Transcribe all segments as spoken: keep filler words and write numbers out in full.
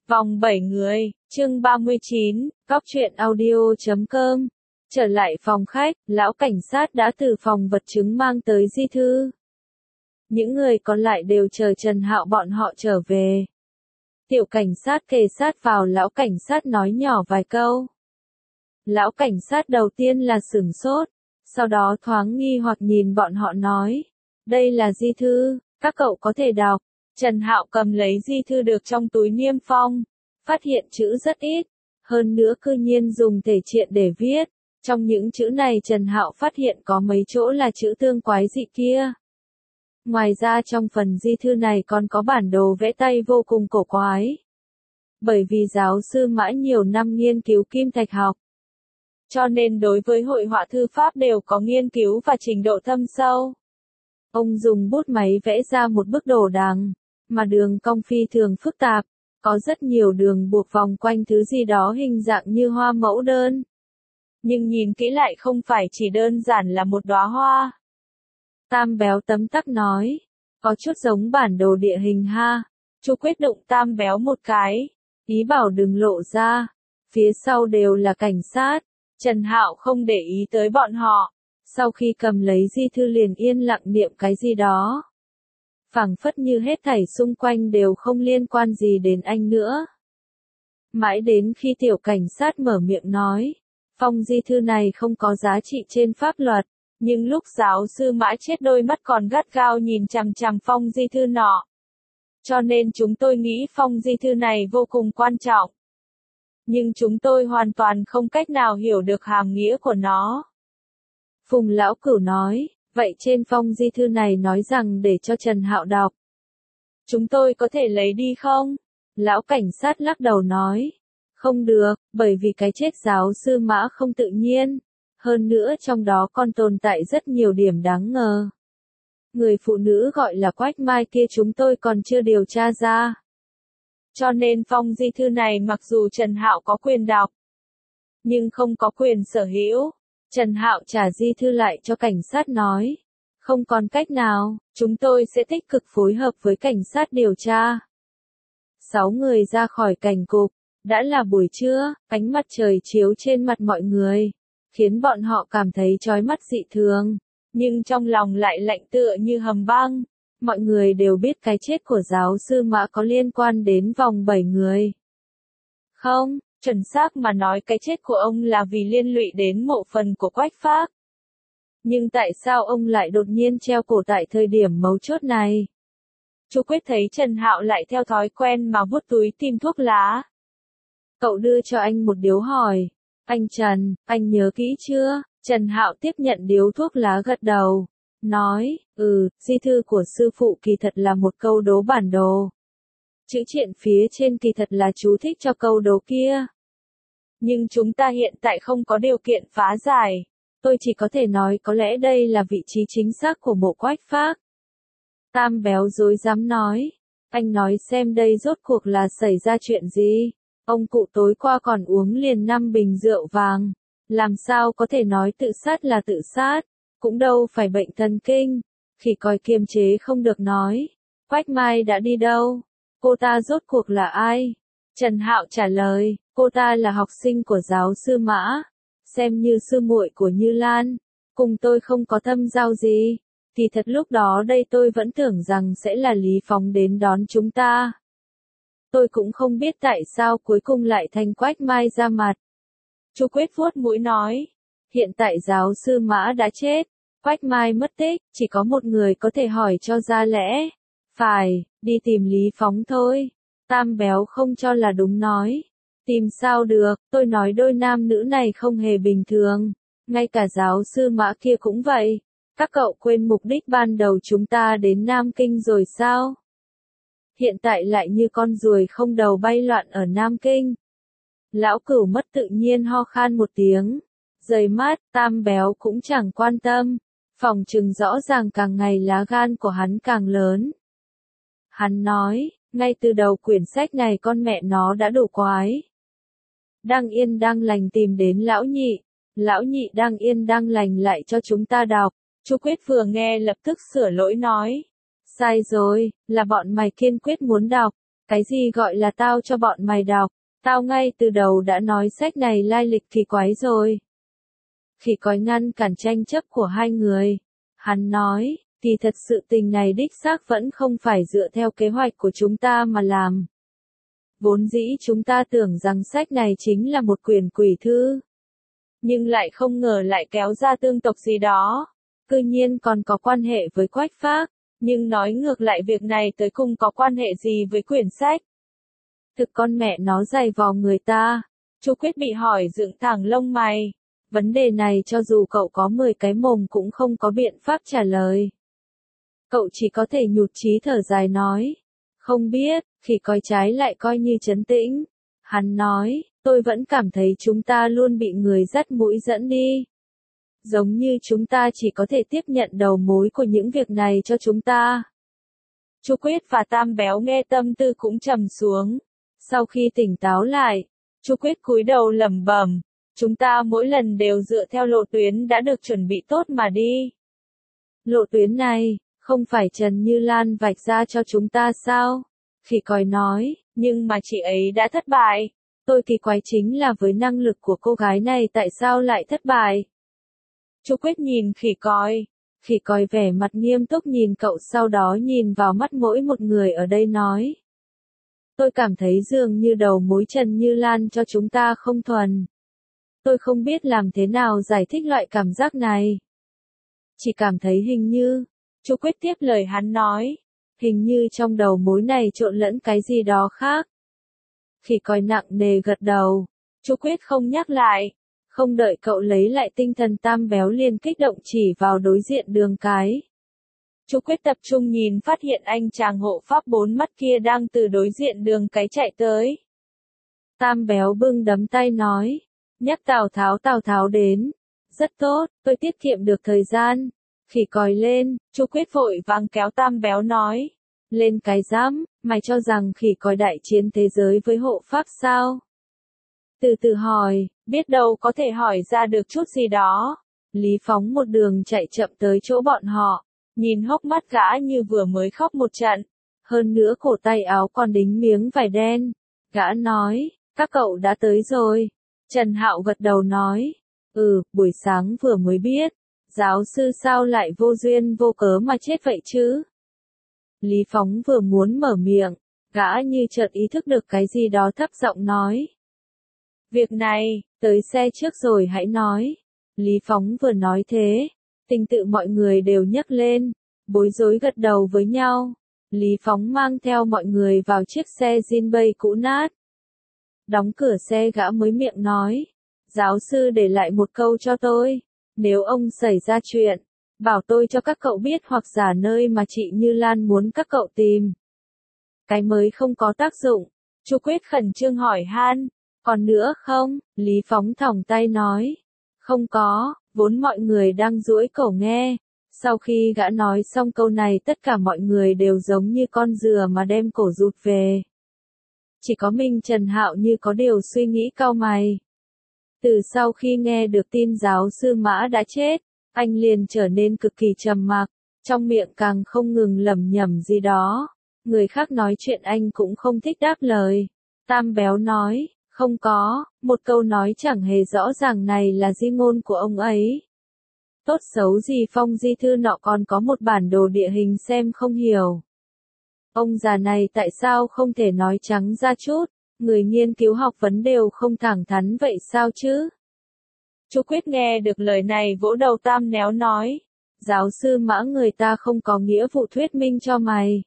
Vòng bảy người, chương ba mươi chín, góc truyện audio chấm com. Trở lại phòng khách, lão cảnh sát đã từ phòng vật chứng mang tới di thư. Những người còn lại đều chờ Trần Hạo bọn họ trở về. Tiểu cảnh sát kề sát vào lão cảnh sát nói nhỏ vài câu. Lão cảnh sát đầu tiên là sửng sốt, sau đó thoáng nghi hoặc nhìn bọn họ nói, đây là di thư, các cậu có thể đọc. Trần Hạo cầm lấy di thư được trong túi niêm phong, phát hiện chữ rất ít, hơn nữa cư nhiên dùng thể triện để viết. Trong những chữ này Trần Hạo phát hiện có mấy chỗ là chữ tương quái dị kia. Ngoài ra trong phần di thư này còn có bản đồ vẽ tay vô cùng cổ quái. Bởi vì giáo sư Mã nhiều năm nghiên cứu kim thạch học, cho nên đối với hội họa thư pháp đều có nghiên cứu và trình độ thâm sâu. Ông dùng bút máy vẽ ra một bức đồ đằng, mà đường cong phi thường phức tạp, có rất nhiều đường buộc vòng quanh thứ gì đó hình dạng như hoa mẫu đơn. Nhưng nhìn kỹ lại không phải chỉ đơn giản là một đóa hoa. Tam Béo tấm tắc nói, có chút giống bản đồ địa hình ha. Chu Quyết đụng Tam Béo một cái, ý bảo đừng lộ ra, phía sau đều là cảnh sát. Trần Hạo không để ý tới bọn họ, sau khi cầm lấy di thư liền yên lặng niệm cái gì đó. Phảng phất như hết thảy xung quanh đều không liên quan gì đến anh nữa. Mãi đến khi tiểu cảnh sát mở miệng nói, phong di thư này không có giá trị trên pháp luật, nhưng lúc giáo sư Mã chết đôi mắt còn gắt gao nhìn chằm chằm phong di thư nọ. Cho nên chúng tôi nghĩ phong di thư này vô cùng quan trọng. Nhưng chúng tôi hoàn toàn không cách nào hiểu được hàm nghĩa của nó. Phùng Lão Cửu nói, vậy trên phong di thư này nói rằng để cho Trần Hạo đọc. Chúng tôi có thể lấy đi không? Lão cảnh sát lắc đầu nói, không được, bởi vì cái chết giáo sư Mã không tự nhiên. Hơn nữa trong đó còn tồn tại rất nhiều điểm đáng ngờ. Người phụ nữ gọi là Quách Mai kia chúng tôi còn chưa điều tra ra. Cho nên phong di thư này mặc dù Trần Hạo có quyền đọc, nhưng không có quyền sở hữu. Trần Hạo trả di thư lại cho cảnh sát nói, không còn cách nào, chúng tôi sẽ tích cực phối hợp với cảnh sát điều tra. Sáu người ra khỏi cảnh cục, đã là buổi trưa, ánh mặt trời chiếu trên mặt mọi người, khiến bọn họ cảm thấy chói mắt dị thường, nhưng trong lòng lại lạnh tựa như hầm băng. Mọi người đều biết cái chết của giáo sư Mã có liên quan đến vòng bảy người. Không, chuẩn xác mà nói cái chết của ông là vì liên lụy đến mộ phần của Quách Phác. Nhưng tại sao ông lại đột nhiên treo cổ tại thời điểm mấu chốt này? Chu Quyết thấy Trần Hạo lại theo thói quen mà vuốt túi tìm thuốc lá. Cậu đưa cho anh một điếu hỏi, anh Trần, anh nhớ kỹ chưa? Trần Hạo tiếp nhận điếu thuốc lá gật đầu. Nói, ừ, di thư của sư phụ kỳ thật là một câu đố bản đồ. Chữ triện phía trên kỳ thật là chú thích cho câu đố kia. Nhưng chúng ta hiện tại không có điều kiện phá giải. Tôi chỉ có thể nói có lẽ đây là vị trí chính xác của mộ Quách Phác. Tam Béo dối dám nói, anh nói xem đây rốt cuộc là xảy ra chuyện gì. Ông cụ tối qua còn uống liền năm bình rượu vàng. Làm sao có thể nói tự sát là tự sát. Cũng đâu phải bệnh thần kinh, khỉ còi kiềm chế không được nói. Quách Mai đã đi đâu? Cô ta rốt cuộc là ai? Trần Hạo trả lời, cô ta là học sinh của giáo sư Mã, xem như sư muội của Như Lan, cùng tôi không có thâm giao gì. Thì thật lúc đó đây tôi vẫn tưởng rằng sẽ là Lý Phóng đến đón chúng ta. Tôi cũng không biết tại sao cuối cùng lại thành Quách Mai ra mặt. Chu Quyết vuốt mũi nói, hiện tại giáo sư Mã đã chết. Quách Mai mất tích, chỉ có một người có thể hỏi cho ra lẽ. Phải, đi tìm Lý Phóng thôi. Tam Béo không cho là đúng nói. Tìm sao được, tôi nói đôi nam nữ này không hề bình thường. Ngay cả giáo sư Mã kia cũng vậy. Các cậu quên mục đích ban đầu chúng ta đến Nam Kinh rồi sao? Hiện tại lại như con ruồi không đầu bay loạn ở Nam Kinh. Lão Cửu mất tự nhiên ho khan một tiếng. Rời mắt, Tam Béo cũng chẳng quan tâm. Phòng trừng rõ ràng càng ngày lá gan của hắn càng lớn. Hắn nói, ngay từ đầu quyển sách này con mẹ nó đã đủ quái. Đang yên đang lành tìm đến lão nhị. Lão nhị đang yên đang lành lại cho chúng ta đọc. Chu Quyết vừa nghe lập tức sửa lỗi nói. Sai rồi, là bọn mày kiên quyết muốn đọc. Cái gì gọi là tao cho bọn mày đọc, tao ngay từ đầu đã nói sách này lai lịch kỳ quái rồi. Khỉ còi ngăn cản tranh chấp của hai người. Hắn nói, kỳ thật sự tình này đích xác vẫn không phải dựa theo kế hoạch của chúng ta mà làm. Vốn dĩ chúng ta tưởng rằng sách này chính là một quyển quỷ thư. Nhưng lại không ngờ lại kéo ra tương tộc gì đó. Cư nhiên còn có quan hệ với Quách Phác. Nhưng nói ngược lại việc này tới cùng có quan hệ gì với quyển sách. Thực con mẹ nó dày vò người ta. Chu Quyết bị hỏi dựng thẳng lông mày. Vấn đề này cho dù cậu có mười cái mồm cũng không có biện pháp trả lời. Cậu chỉ có thể nhụt chí thở dài nói. Không biết, khỉ coi trái lại coi như trấn tĩnh. Hắn nói, tôi vẫn cảm thấy chúng ta luôn bị người dắt mũi dẫn đi. Giống như chúng ta chỉ có thể tiếp nhận đầu mối của những việc này cho chúng ta. Chu Quyết và Tam Béo nghe tâm tư cũng trầm xuống. Sau khi tỉnh táo lại, Chu Quyết cúi đầu lẩm bẩm, chúng ta mỗi lần đều dựa theo lộ tuyến đã được chuẩn bị tốt mà đi. Lộ tuyến này, không phải Trần Như Lan vạch ra cho chúng ta sao? Khỉ còi nói, nhưng mà chị ấy đã thất bại. Tôi kỳ quái chính là với năng lực của cô gái này tại sao lại thất bại? Chu Quyết nhìn khỉ còi. Khỉ còi vẻ mặt nghiêm túc nhìn cậu sau đó nhìn vào mắt mỗi một người ở đây nói. Tôi cảm thấy dường như đầu mối Trần Như Lan cho chúng ta không thuần. Tôi không biết làm thế nào giải thích loại cảm giác này. Chỉ cảm thấy hình như, Chu Quyết tiếp lời hắn nói, hình như trong đầu mối này trộn lẫn cái gì đó khác. Khỉ còi nặng nề gật đầu, Chu Quyết không nhắc lại, không đợi cậu lấy lại tinh thần Tam Béo liền kích động chỉ vào đối diện Đường Cái. Chu Quyết tập trung nhìn phát hiện anh chàng hộ pháp bốn mắt kia đang từ đối diện Đường Cái chạy tới. Tam Béo bưng đấm tay nói, nhắc Tào Tháo Tào Tháo đến. Rất tốt, tôi tiết kiệm được thời gian. Khỉ còi lên, Chu Quyết vội vàng kéo Tam Béo nói. Lên cái giám, mày cho rằng khỉ còi đại chiến thế giới với hộ pháp sao? Từ từ hỏi, biết đâu có thể hỏi ra được chút gì đó. Lý Phóng một đường chạy chậm tới chỗ bọn họ, nhìn hốc mắt gã như vừa mới khóc một trận. Hơn nữa cổ tay áo còn đính miếng vải đen. Gã nói, các cậu đã tới rồi. Trần Hạo gật đầu nói, ừ, buổi sáng vừa mới biết. Giáo sư sao lại vô duyên vô cớ mà chết vậy chứ? Lý Phóng vừa muốn mở miệng, gã như chợt ý thức được cái gì đó thấp giọng nói. Việc này, tới xe trước rồi hãy nói. Lý Phóng vừa nói thế, tình tự mọi người đều nhấc lên, bối rối gật đầu với nhau. Lý Phóng mang theo mọi người vào chiếc xe Jinbei cũ nát. Đóng cửa xe gã mới miệng nói, giáo sư để lại một câu cho tôi. Nếu ông xảy ra chuyện, bảo tôi cho các cậu biết hoặc giả nơi mà chị Như Lan muốn các cậu tìm. Cái mới không có tác dụng. Chu Quyết khẩn trương hỏi han. Còn nữa không? Lý Phóng thòng tay nói. Không có, vốn mọi người đang duỗi cổ nghe. Sau khi gã nói xong câu này tất cả mọi người đều giống như con dừa mà đem cổ rụt về. Chỉ có mình Trần Hạo như có điều suy nghĩ cau mày. Từ sau khi nghe được tin giáo sư Mã đã chết, anh liền trở nên cực kỳ trầm mặc, trong miệng càng không ngừng lẩm nhẩm gì đó. Người khác nói chuyện anh cũng không thích đáp lời. Tam Béo nói, không có, một câu nói chẳng hề rõ ràng này là di ngôn của ông ấy. Tốt xấu gì phong di thư nọ còn có một bản đồ địa hình xem không hiểu. Ông già này tại sao không thể nói trắng ra chút? Người nghiên cứu học vấn đều không thẳng thắn vậy sao chứ? Chu Quyết nghe được lời này vỗ đầu Tam Néo nói. Giáo sư Mã người ta không có nghĩa vụ thuyết minh cho mày.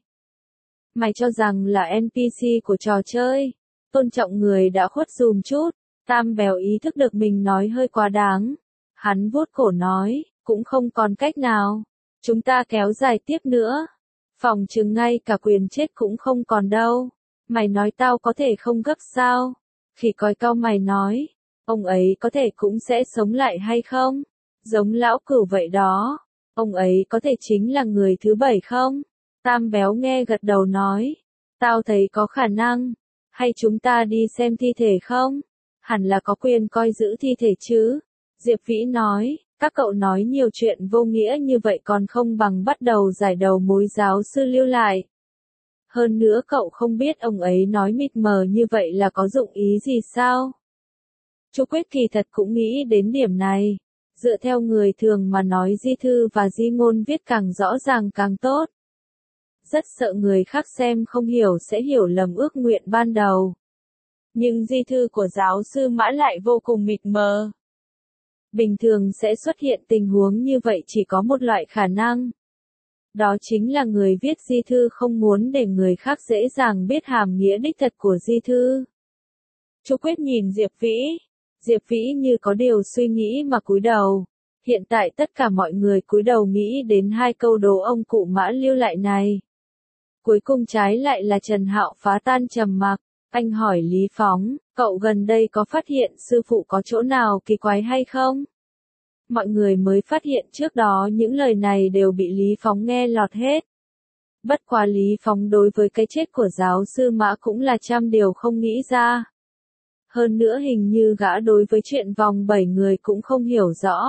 Mày cho rằng là en pê xê của trò chơi. Tôn trọng người đã khuất dùm chút. Tam Béo ý thức được mình nói hơi quá đáng. Hắn vuốt cổ nói, cũng không còn cách nào. Chúng ta kéo dài tiếp nữa. Phòng chừng ngay cả quyền chết cũng không còn đâu. Mày nói tao có thể không gấp sao? Khỉ còi cau mày nói, ông ấy có thể cũng sẽ sống lại hay không? Giống lão cửu vậy đó. Ông ấy có thể chính là người thứ bảy không? Tam Béo nghe gật đầu nói, tao thấy có khả năng. Hay chúng ta đi xem thi thể không? Hẳn là có quyền coi giữ thi thể chứ. Diệp Vĩ nói, các cậu nói nhiều chuyện vô nghĩa như vậy còn không bằng bắt đầu giải đầu mối giáo sư lưu lại. Hơn nữa cậu không biết ông ấy nói mịt mờ như vậy là có dụng ý gì sao? Chu Quyết kỳ thật cũng nghĩ đến điểm này. Dựa theo người thường mà nói di thư và di ngôn viết càng rõ ràng càng tốt. Rất sợ người khác xem không hiểu sẽ hiểu lầm ước nguyện ban đầu. Nhưng di thư của giáo sư Mã lại vô cùng mịt mờ. Bình thường sẽ xuất hiện tình huống như vậy chỉ có một loại khả năng. Đó chính là người viết di thư không muốn để người khác dễ dàng biết hàm nghĩa đích thật của di thư. Chu Quyết nhìn Diệp Vĩ. Diệp Vĩ như có điều suy nghĩ mà cúi đầu. Hiện tại tất cả mọi người cúi đầu nghĩ đến hai câu đố ông cụ Mã lưu lại này. Cuối cùng trái lại là Trần Hạo phá tan trầm mặc. Anh hỏi Lý Phóng, cậu gần đây có phát hiện sư phụ có chỗ nào kỳ quái hay không? Mọi người mới phát hiện trước đó những lời này đều bị Lý Phóng nghe lọt hết. Bất quá Lý Phóng đối với cái chết của giáo sư Mã cũng là trăm điều không nghĩ ra. Hơn nữa hình như gã đối với chuyện vòng bảy người cũng không hiểu rõ.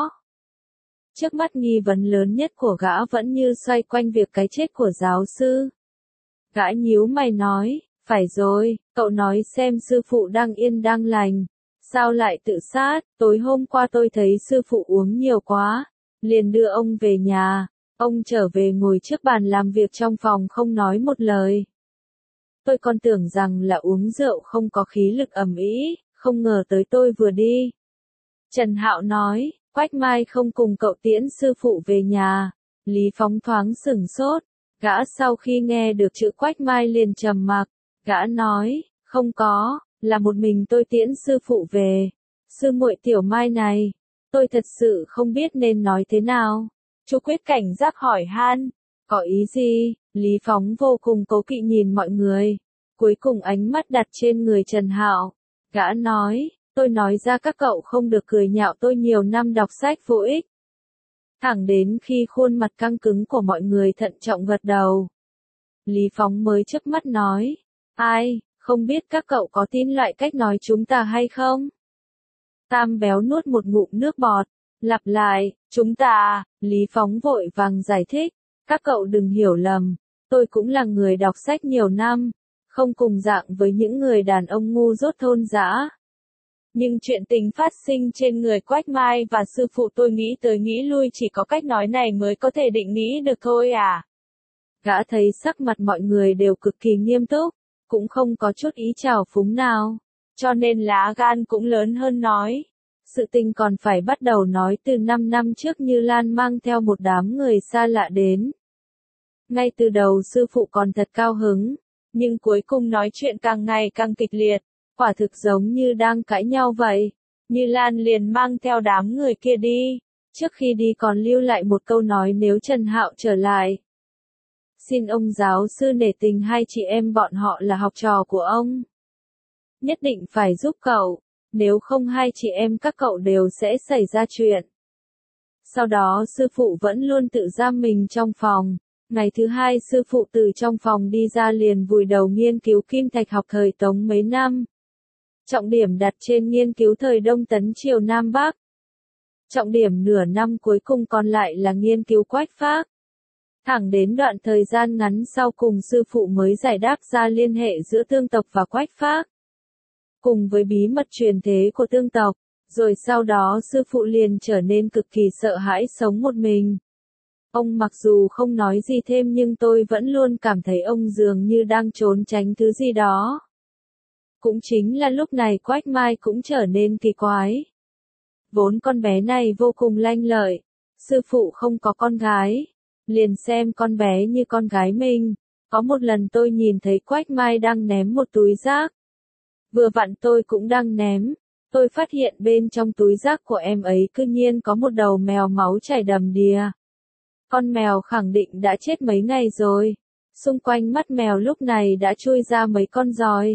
Trước mắt nghi vấn lớn nhất của gã vẫn như xoay quanh việc cái chết của giáo sư. Gã nhíu mày nói, phải rồi, cậu nói xem sư phụ đang yên đang lành. Sao lại tự sát? Tối hôm qua tôi thấy sư phụ uống nhiều quá. Liền đưa ông về nhà. Ông trở về ngồi trước bàn làm việc trong phòng không nói một lời. Tôi còn tưởng rằng là uống rượu không có khí lực ầm ĩ, không ngờ tới tôi vừa đi. Trần Hạo nói, Quách Mai không cùng cậu tiễn sư phụ về nhà. Lý Phóng thoáng sửng sốt. Gã sau khi nghe được chữ Quách Mai liền trầm mặc. Gã nói, không có, là một mình tôi tiễn sư phụ về. Sư muội Tiểu Mai này, tôi thật sự không biết nên nói thế nào. Chu Quyết cảnh giác hỏi han, có ý gì? Lý Phóng vô cùng cố kỵ nhìn mọi người. Cuối cùng ánh mắt đặt trên người Trần Hạo. Gã nói, tôi nói ra các cậu không được cười nhạo tôi nhiều năm đọc sách vô ích. Thẳng đến khi khuôn mặt căng cứng của mọi người thận trọng gật đầu. Lý Phóng mới chớp mắt nói, ai, không biết các cậu có tin loại cách nói chúng ta hay không? Tam Béo nuốt một ngụm nước bọt, lặp lại, chúng ta, Lý Phóng vội vàng giải thích, các cậu đừng hiểu lầm, tôi cũng là người đọc sách nhiều năm, không cùng dạng với những người đàn ông ngu dốt thôn dã. Nhưng chuyện tình phát sinh trên người Quách Mai và sư phụ tôi nghĩ tới nghĩ lui chỉ có cách nói này mới có thể định nghĩa được thôi à. Gã thấy sắc mặt mọi người đều cực kỳ nghiêm túc, cũng không có chút ý trào phúng nào, cho nên lá gan cũng lớn hơn nói. Sự tình còn phải bắt đầu nói từ năm năm trước Như Lan mang theo một đám người xa lạ đến. Ngay từ đầu sư phụ còn thật cao hứng, nhưng cuối cùng nói chuyện càng ngày càng kịch liệt, quả thực giống như đang cãi nhau vậy. Như Lan liền mang theo đám người kia đi, trước khi đi còn lưu lại một câu nói nếu Trần Hạo trở lại. Xin ông giáo sư nể tình hai chị em bọn họ là học trò của ông. Nhất định phải giúp cậu, nếu không hai chị em các cậu đều sẽ xảy ra chuyện. Sau đó sư phụ vẫn luôn tự giam mình trong phòng. Ngày thứ hai sư phụ từ trong phòng đi ra liền vùi đầu nghiên cứu kim thạch học thời Tống mấy năm. Trọng điểm đặt trên nghiên cứu thời Đông Tấn Triều Nam Bắc. Trọng điểm nửa năm cuối cùng còn lại là nghiên cứu Quách Phác. Thẳng đến đoạn thời gian ngắn sau cùng sư phụ mới giải đáp ra liên hệ giữa tương tộc và Quách Phác. Cùng với bí mật truyền thế của tương tộc, rồi sau đó sư phụ liền trở nên cực kỳ sợ hãi sống một mình. Ông mặc dù không nói gì thêm nhưng tôi vẫn luôn cảm thấy ông dường như đang trốn tránh thứ gì đó. Cũng chính là lúc này Quách Mai cũng trở nên kỳ quái. Vốn con bé này vô cùng lanh lợi, sư phụ không có con gái, liền xem con bé như con gái mình. Có một lần tôi nhìn thấy Quách Mai đang ném một túi rác. Vừa vặn tôi cũng đang ném, tôi phát hiện bên trong túi rác của em ấy cư nhiên có một đầu mèo máu chảy đầm đìa. Con mèo khẳng định đã chết mấy ngày rồi, xung quanh mắt mèo lúc này đã chui ra mấy con giòi.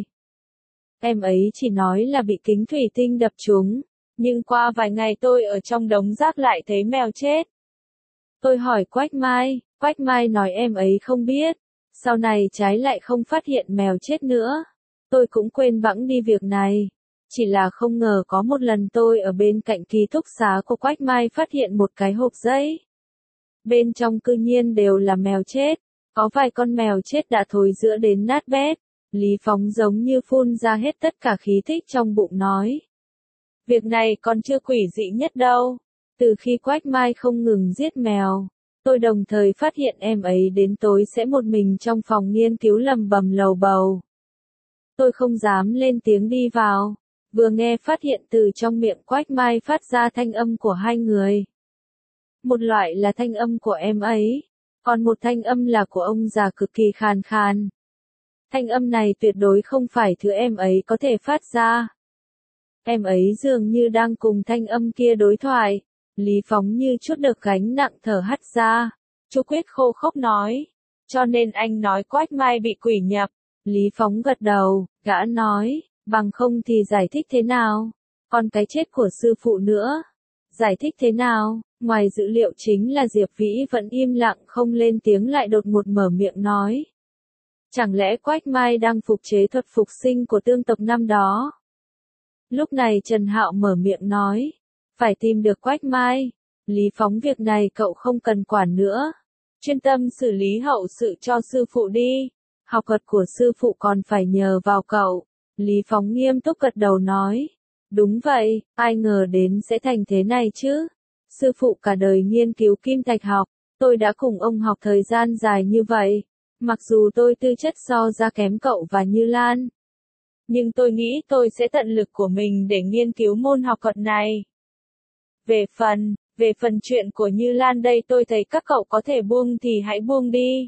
Em ấy chỉ nói là bị kính thủy tinh đập trúng, nhưng qua vài ngày tôi ở trong đống rác lại thấy mèo chết. Tôi hỏi Quách Mai, Quách Mai nói em ấy không biết, sau này trái lại không phát hiện mèo chết nữa. Tôi cũng quên bẵng đi việc này, chỉ là không ngờ có một lần tôi ở bên cạnh ký túc xá của Quách Mai phát hiện một cái hộp giấy. Bên trong cư nhiên đều là mèo chết, Có vài con mèo chết đã thối rữa đến nát bét. Lý Phóng giống như phun ra hết tất cả khí thích trong bụng nói. Việc này còn chưa quỷ dị nhất đâu. Từ khi Quách Mai không ngừng giết mèo, tôi đồng thời phát hiện em ấy đến tối sẽ một mình trong phòng nghiên cứu lầm bầm lầu bầu. Tôi không dám lên tiếng đi vào, vừa nghe phát hiện từ trong miệng Quách Mai phát ra thanh âm của hai người. Một loại là thanh âm của em ấy, còn một thanh âm là của ông già cực kỳ khàn khàn. Thanh âm này tuyệt đối không phải thứ em ấy có thể phát ra. Em ấy dường như đang cùng thanh âm kia đối thoại. Lý Phóng như chút được gánh nặng thở hắt ra. Chú Quyết khô khốc nói. Cho nên anh nói Quách Mai bị quỷ nhập. Lý Phóng gật đầu, gã nói, bằng không thì giải thích thế nào? Còn cái chết của sư phụ nữa. Giải thích thế nào? Ngoài dữ liệu chính là Diệp Vĩ vẫn im lặng không lên tiếng lại đột ngột mở miệng nói. Chẳng lẽ Quách Mai đang phục chế thuật phục sinh của tương tộc năm đó? Lúc này Trần Hạo mở miệng nói. Phải tìm được Quách Mai. Lý Phóng việc này cậu không cần quản nữa. Chuyên tâm xử lý hậu sự cho sư phụ đi. Học thuật của sư phụ còn phải nhờ vào cậu. Lý Phóng nghiêm túc gật đầu nói. Đúng vậy, ai ngờ đến sẽ thành thế này chứ. Sư phụ cả đời nghiên cứu kim thạch học. Tôi đã cùng ông học thời gian dài như vậy. Mặc dù tôi tư chất so ra kém cậu và Như Lan. Nhưng tôi nghĩ tôi sẽ tận lực của mình để nghiên cứu môn học thuật này. Về phần, về phần chuyện của Như Lan đây tôi thấy các cậu có thể buông thì hãy buông đi.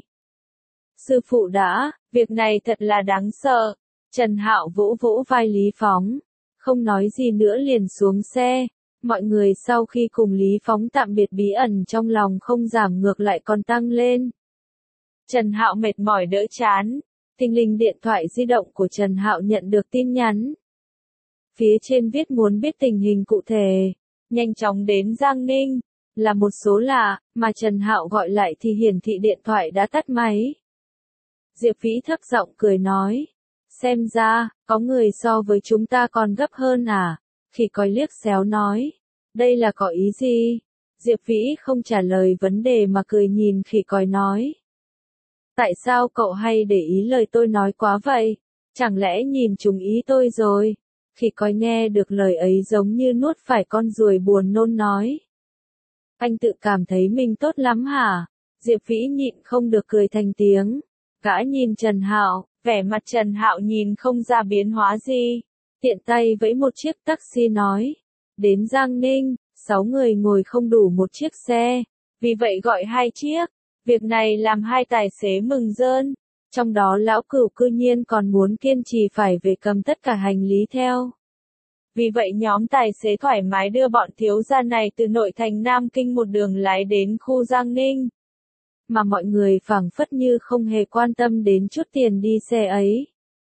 Sư phụ đã, việc này thật là đáng sợ. Trần Hạo vỗ vỗ vai Lý Phóng. Không nói gì nữa liền xuống xe. Mọi người sau khi cùng Lý Phóng tạm biệt bí ẩn trong lòng không giảm ngược lại còn tăng lên. Trần Hạo mệt mỏi đỡ chán. Thình lình điện thoại di động của Trần Hạo nhận được tin nhắn. Phía trên viết muốn biết tình hình cụ thể. Nhanh chóng đến Giang Ninh. Là một số lạ, mà Trần Hạo gọi lại thì hiển thị điện thoại đã tắt máy. Diệp Vĩ thấp giọng cười nói. Xem ra, có người so với chúng ta còn gấp hơn à? Khỉ còi liếc xéo nói. Đây là có ý gì? Diệp Vĩ không trả lời vấn đề mà cười nhìn khỉ còi nói. Tại sao cậu hay để ý lời tôi nói quá vậy? Chẳng lẽ nhìn trúng ý tôi rồi? Khỉ còi nghe được lời ấy giống như nuốt phải con ruồi buồn nôn nói. Anh tự cảm thấy mình tốt lắm hả? Diệp Vĩ nhịn không được cười thành tiếng. Gã nhìn Trần Hạo, vẻ mặt Trần Hạo nhìn không ra biến hóa gì. Tiện tay vẫy một chiếc taxi nói. Đến Giang Ninh, sáu người ngồi không đủ một chiếc xe. Vì vậy gọi hai chiếc. Việc này làm hai tài xế mừng rơn. Trong đó lão cửu cư nhiên còn muốn kiên trì phải về cầm tất cả hành lý theo. Vì vậy nhóm tài xế thoải mái đưa bọn thiếu gia này từ nội thành Nam Kinh một đường lái đến khu Giang Ninh. Mà mọi người phảng phất như không hề quan tâm đến chút tiền đi xe ấy.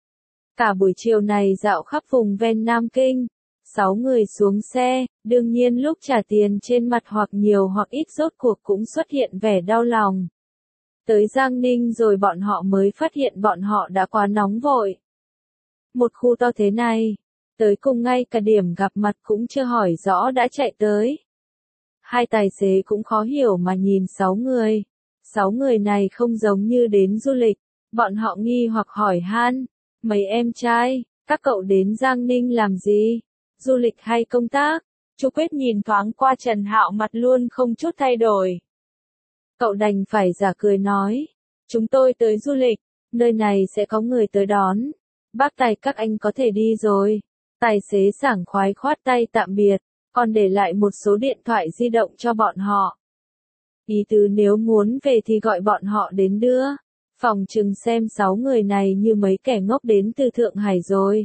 Cả buổi chiều này dạo khắp vùng ven Nam Kinh. Sáu người xuống xe, đương nhiên lúc trả tiền trên mặt hoặc nhiều hoặc ít rốt cuộc cũng xuất hiện vẻ đau lòng. Tới Giang Ninh rồi bọn họ mới phát hiện bọn họ đã quá nóng vội. Một khu to thế này, tới cùng ngay cả điểm gặp mặt cũng chưa hỏi rõ đã chạy tới. Hai tài xế cũng khó hiểu mà nhìn sáu người. Sáu người này không giống như đến du lịch, bọn họ nghi hoặc hỏi han. Mấy em trai, các cậu đến Giang Ninh làm gì? Du lịch hay công tác? Chu Quyết nhìn thoáng qua Trần Hạo mặt luôn không chút thay đổi. Cậu đành phải giả cười nói. Chúng tôi tới du lịch, nơi này sẽ có người tới đón. Bác tài các anh có thể đi rồi. Tài xế sảng khoái khoát tay tạm biệt, còn để lại một số điện thoại di động cho bọn họ. Ý tứ nếu muốn về thì gọi bọn họ đến đưa. Phòng chừng xem sáu người này như mấy kẻ ngốc đến từ Thượng Hải rồi.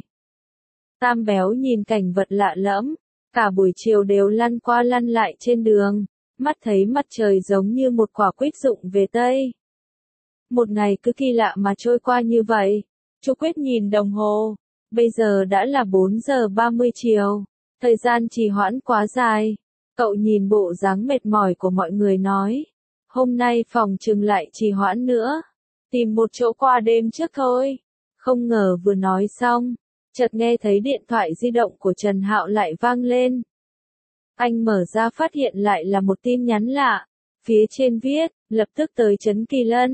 Tam Béo nhìn cảnh vật lạ lẫm, cả buổi chiều đều lăn qua lăn lại trên đường, mắt thấy mặt trời giống như một quả quýt rụng về Tây. Một ngày cứ kỳ lạ mà trôi qua như vậy. Chu Quyết nhìn đồng hồ, bây giờ đã là bốn giờ ba mươi chiều, thời gian trì hoãn quá dài. Cậu nhìn bộ dáng mệt mỏi của mọi người nói, hôm nay phòng chừng lại trì hoãn nữa, tìm một chỗ qua đêm trước thôi. Không ngờ vừa nói xong, chợt nghe thấy điện thoại di động của Trần Hạo lại vang lên. Anh mở ra phát hiện lại là một tin nhắn lạ, phía trên viết, lập tức tới trấn Kỳ Lân,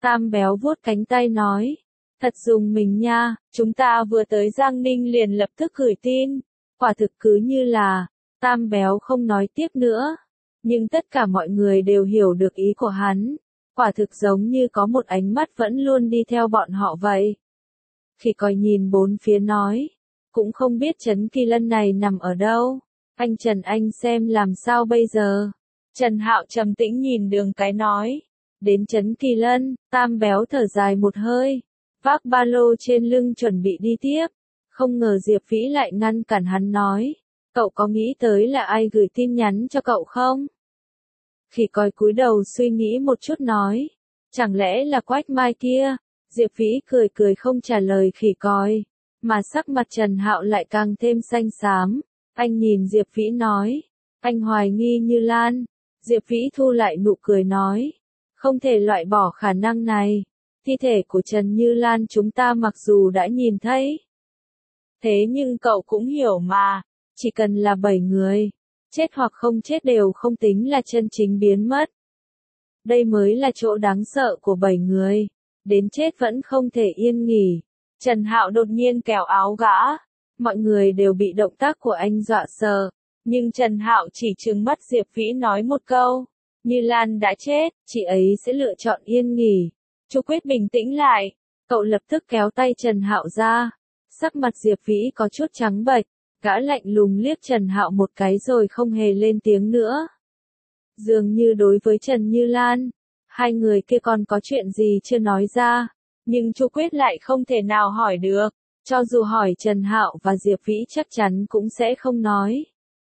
Tam béo vuốt cánh tay nói. Thật dùng mình nha, chúng ta vừa tới Giang Ninh liền lập tức gửi tin. Quả thực cứ như là, Tam béo không nói tiếp nữa. Nhưng tất cả mọi người đều hiểu được ý của hắn. Quả thực giống như có một ánh mắt vẫn luôn đi theo bọn họ vậy. Khỉ còi nhìn bốn phía nói. Cũng không biết Trấn Kỳ Lân này nằm ở đâu. Anh Trần anh xem làm sao bây giờ. Trần Hạo trầm tĩnh nhìn Đường Cái nói. Đến Trấn Kỳ Lân, Tam béo thở dài một hơi. Vác ba lô trên lưng chuẩn bị đi tiếp. Không ngờ Diệp Vĩ lại ngăn cản hắn nói. Cậu có nghĩ tới là ai gửi tin nhắn cho cậu không? Khỉ còi cúi đầu suy nghĩ một chút nói. Chẳng lẽ là Quách Mai kia? Diệp Vĩ cười cười không trả lời khỉ còi. Mà sắc mặt Trần Hạo lại càng thêm xanh xám. Anh nhìn Diệp Vĩ nói. Anh hoài nghi Như Lan. Diệp Vĩ thu lại nụ cười nói. Không thể loại bỏ khả năng này. Thi thể của Trần Như Lan chúng ta mặc dù đã nhìn thấy. Thế nhưng cậu cũng hiểu mà. Chỉ cần là bảy người. Chết hoặc không chết đều không tính là chân chính biến mất. Đây mới là chỗ đáng sợ của bảy người. Đến chết vẫn không thể yên nghỉ. Trần Hạo đột nhiên kéo áo gã. Mọi người đều bị động tác của anh dọa sợ. Nhưng Trần Hạo chỉ trừng mắt Diệp Vĩ nói một câu. Như Lan đã chết, chị ấy sẽ lựa chọn yên nghỉ. Chu Quyết bình tĩnh lại. Cậu lập tức kéo tay Trần Hạo ra. Sắc mặt Diệp Vĩ có chút trắng bệch. Gã lạnh lùng liếc Trần Hạo một cái rồi không hề lên tiếng nữa. Dường như đối với Trần Như Lan, hai người kia còn có chuyện gì chưa nói ra, nhưng Chu Quyết lại không thể nào hỏi được, cho dù hỏi Trần Hạo và Diệp Vĩ chắc chắn cũng sẽ không nói.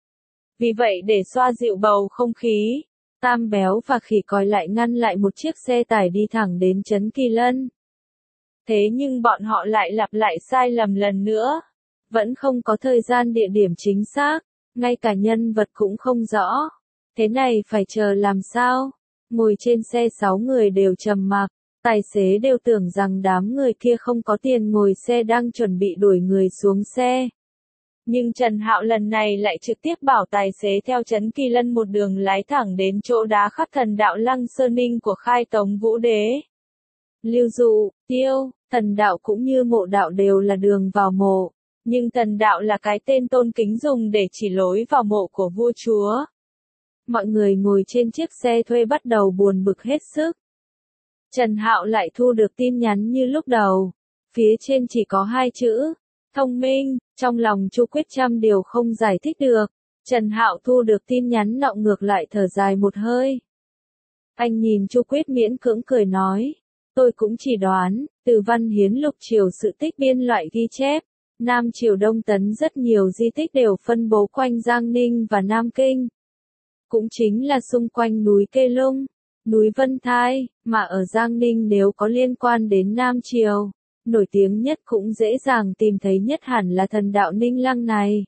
Vì vậy để xoa dịu bầu không khí, Tam béo và khỉ còi lại ngăn lại một chiếc xe tải đi thẳng đến Trấn Kỳ Lân. Thế nhưng bọn họ lại lặp lại sai lầm lần nữa. Vẫn không có thời gian địa điểm chính xác, ngay cả nhân vật cũng không rõ. Thế này phải chờ làm sao? Ngồi trên xe sáu người đều trầm mặc, tài xế đều tưởng rằng đám người kia không có tiền ngồi xe đang chuẩn bị đuổi người xuống xe. Nhưng Trần Hạo lần này lại trực tiếp bảo tài xế theo Trấn Kỳ Lân một đường lái thẳng đến chỗ đá khắc thần đạo Lăng Sơn Ninh của Khai Tống Vũ Đế. Lưu Dụ, Tiêu, thần đạo cũng như mộ đạo đều là đường vào mộ. Nhưng thần đạo là cái tên tôn kính dùng để chỉ lối vào mộ của vua chúa. Mọi người ngồi trên chiếc xe thuê bắt đầu buồn bực hết sức. Trần Hạo lại thu được tin nhắn như lúc đầu. Phía trên chỉ có hai chữ. Thông minh, trong lòng Chu Quyết trăm điều không giải thích được. Trần Hạo thu được tin nhắn nọ ngược lại thở dài một hơi. Anh nhìn Chu Quyết miễn cưỡng cười nói. Tôi cũng chỉ đoán, từ Văn Hiến Lục Triều sự tích biên loại ghi chép. Nam Triều Đông Tấn rất nhiều di tích đều phân bố quanh Giang Ninh và Nam Kinh. Cũng chính là xung quanh núi Kê Lung, núi Vân Thai, mà ở Giang Ninh nếu có liên quan đến Nam Triều, nổi tiếng nhất cũng dễ dàng tìm thấy nhất hẳn là thần đạo Ninh Lăng này.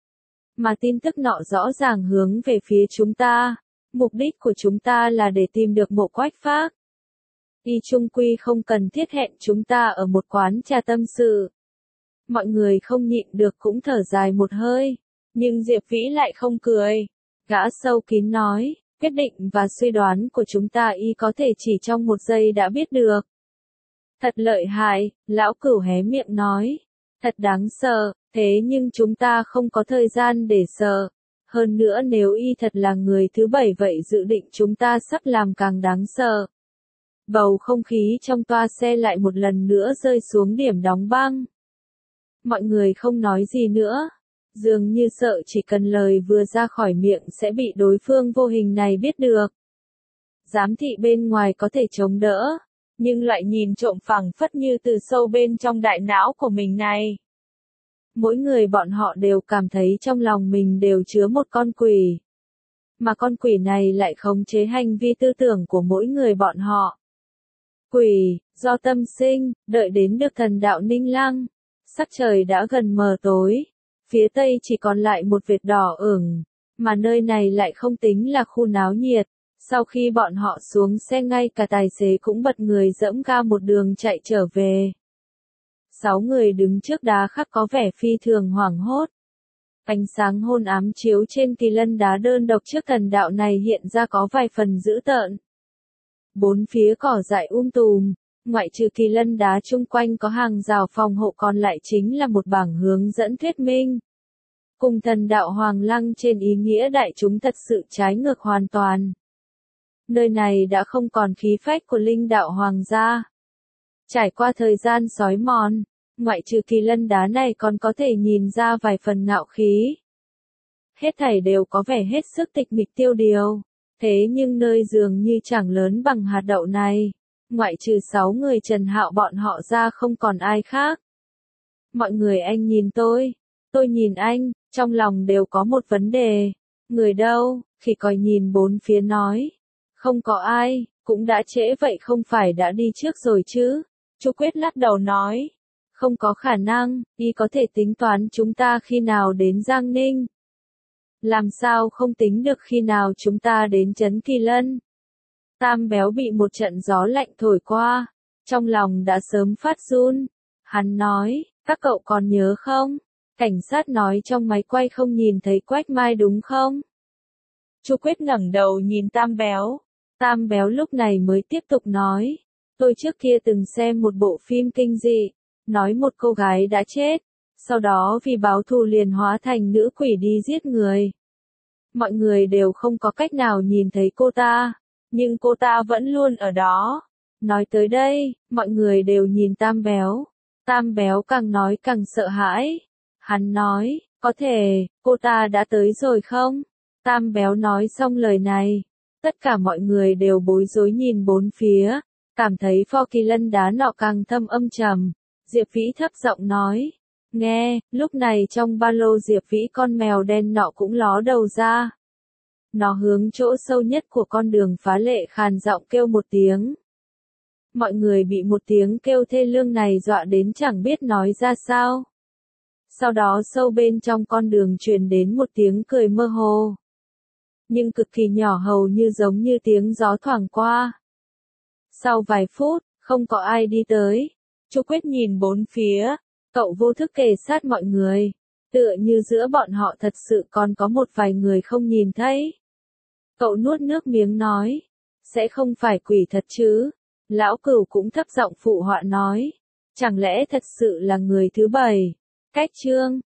Mà tin tức nọ rõ ràng hướng về phía chúng ta, mục đích của chúng ta là để tìm được mộ Quách Phác. Y trung quy không cần thiết hẹn chúng ta ở một quán trà tâm sự. Mọi người không nhịn được cũng thở dài một hơi, nhưng Diệp Vĩ lại không cười. Gã sâu kín nói, quyết định và suy đoán của chúng ta y có thể chỉ trong một giây đã biết được. Thật lợi hại, lão cửu hé miệng nói. Thật đáng sợ, thế nhưng chúng ta không có thời gian để sợ. Hơn nữa nếu y thật là người thứ bảy vậy dự định chúng ta sắp làm càng đáng sợ. Bầu không khí trong toa xe lại một lần nữa rơi xuống điểm đóng băng. Mọi người không nói gì nữa. Dường như sợ chỉ cần lời vừa ra khỏi miệng sẽ bị đối phương vô hình này biết được. Giám thị bên ngoài có thể chống đỡ, nhưng lại nhìn trộm phảng phất như từ sâu bên trong đại não của mình này. Mỗi người bọn họ đều cảm thấy trong lòng mình đều chứa một con quỷ. Mà con quỷ này lại khống chế hành vi tư tưởng của mỗi người bọn họ. Quỷ, do tâm sinh, đợi đến được thần đạo Ninh Lăng. Sắc trời đã gần mờ tối. Phía tây chỉ còn lại một vệt đỏ ửng, mà nơi này lại không tính là khu náo nhiệt. Sau khi bọn họ xuống xe ngay cả tài xế cũng bật người dẫm ga một đường chạy trở về. Sáu người đứng trước đá khắc có vẻ phi thường hoảng hốt. Ánh sáng hôn ám chiếu trên kỳ lân đá đơn độc trước thần đạo này hiện ra có vài phần dữ tợn. Bốn phía cỏ dại um tùm, ngoại trừ kỳ lân đá chung quanh có hàng rào phòng hộ còn lại chính là một bảng hướng dẫn thuyết minh. Cùng thần đạo Hoàng Lăng trên ý nghĩa đại chúng thật sự trái ngược hoàn toàn. Nơi này đã không còn khí phách của linh đạo hoàng gia. Trải qua thời gian sói mòn, ngoại trừ kỳ lân đá này còn có thể nhìn ra vài phần ngạo khí. Hết thảy đều có vẻ hết sức tịch mịch tiêu điều, thế nhưng nơi dường như chẳng lớn bằng hạt đậu này, ngoại trừ sáu người Trần Hạo bọn họ ra không còn ai khác. Mọi người anh nhìn tôi, tôi nhìn anh, trong lòng đều có một vấn đề. Người đâu? Khỉ còi nhìn bốn phía nói. Không có ai, cũng đã trễ vậy không phải đã đi trước rồi chứ? Chu Quyết lắc đầu nói. Không có khả năng, y có thể tính toán chúng ta khi nào đến Giang Ninh. Làm sao không tính được khi nào chúng ta đến Trấn Kỳ Lân? Tam Béo bị một trận gió lạnh thổi qua, trong lòng đã sớm phát run. Hắn nói, các cậu còn nhớ không? Cảnh sát nói trong máy quay không nhìn thấy Quách Mai đúng không? Chu Quyết ngẩng đầu nhìn Tam Béo. Tam Béo lúc này mới tiếp tục nói. Tôi trước kia từng xem một bộ phim kinh dị, nói một cô gái đã chết, sau đó vì báo thù liền hóa thành nữ quỷ đi giết người. Mọi người đều không có cách nào nhìn thấy cô ta, nhưng cô ta vẫn luôn ở đó. Nói tới đây, mọi người đều nhìn Tam Béo. Tam Béo càng nói càng sợ hãi. Hắn nói, có thể, cô ta đã tới rồi không? Tam Béo nói xong lời này, tất cả mọi người đều bối rối nhìn bốn phía, cảm thấy pho kỳ lân đá nọ càng thâm âm trầm. Diệp Vĩ thấp giọng nói, nghe, lúc này trong ba lô Diệp Vĩ con mèo đen nọ cũng ló đầu ra. Nó hướng chỗ sâu nhất của con đường phá lệ khàn giọng kêu một tiếng. Mọi người bị một tiếng kêu thê lương này dọa đến chẳng biết nói ra sao. Sau đó sâu bên trong con đường truyền đến một tiếng cười mơ hồ. Nhưng cực kỳ nhỏ hầu như giống như tiếng gió thoảng qua. Sau vài phút, không có ai đi tới. Chu Quyết nhìn bốn phía, cậu vô thức kề sát mọi người. Tựa như giữa bọn họ thật sự còn có một vài người không nhìn thấy. Cậu nuốt nước miếng nói. Sẽ không phải quỷ thật chứ? Lão Cửu cũng thấp giọng phụ họa nói. Chẳng lẽ thật sự là người thứ bảy? Cách chương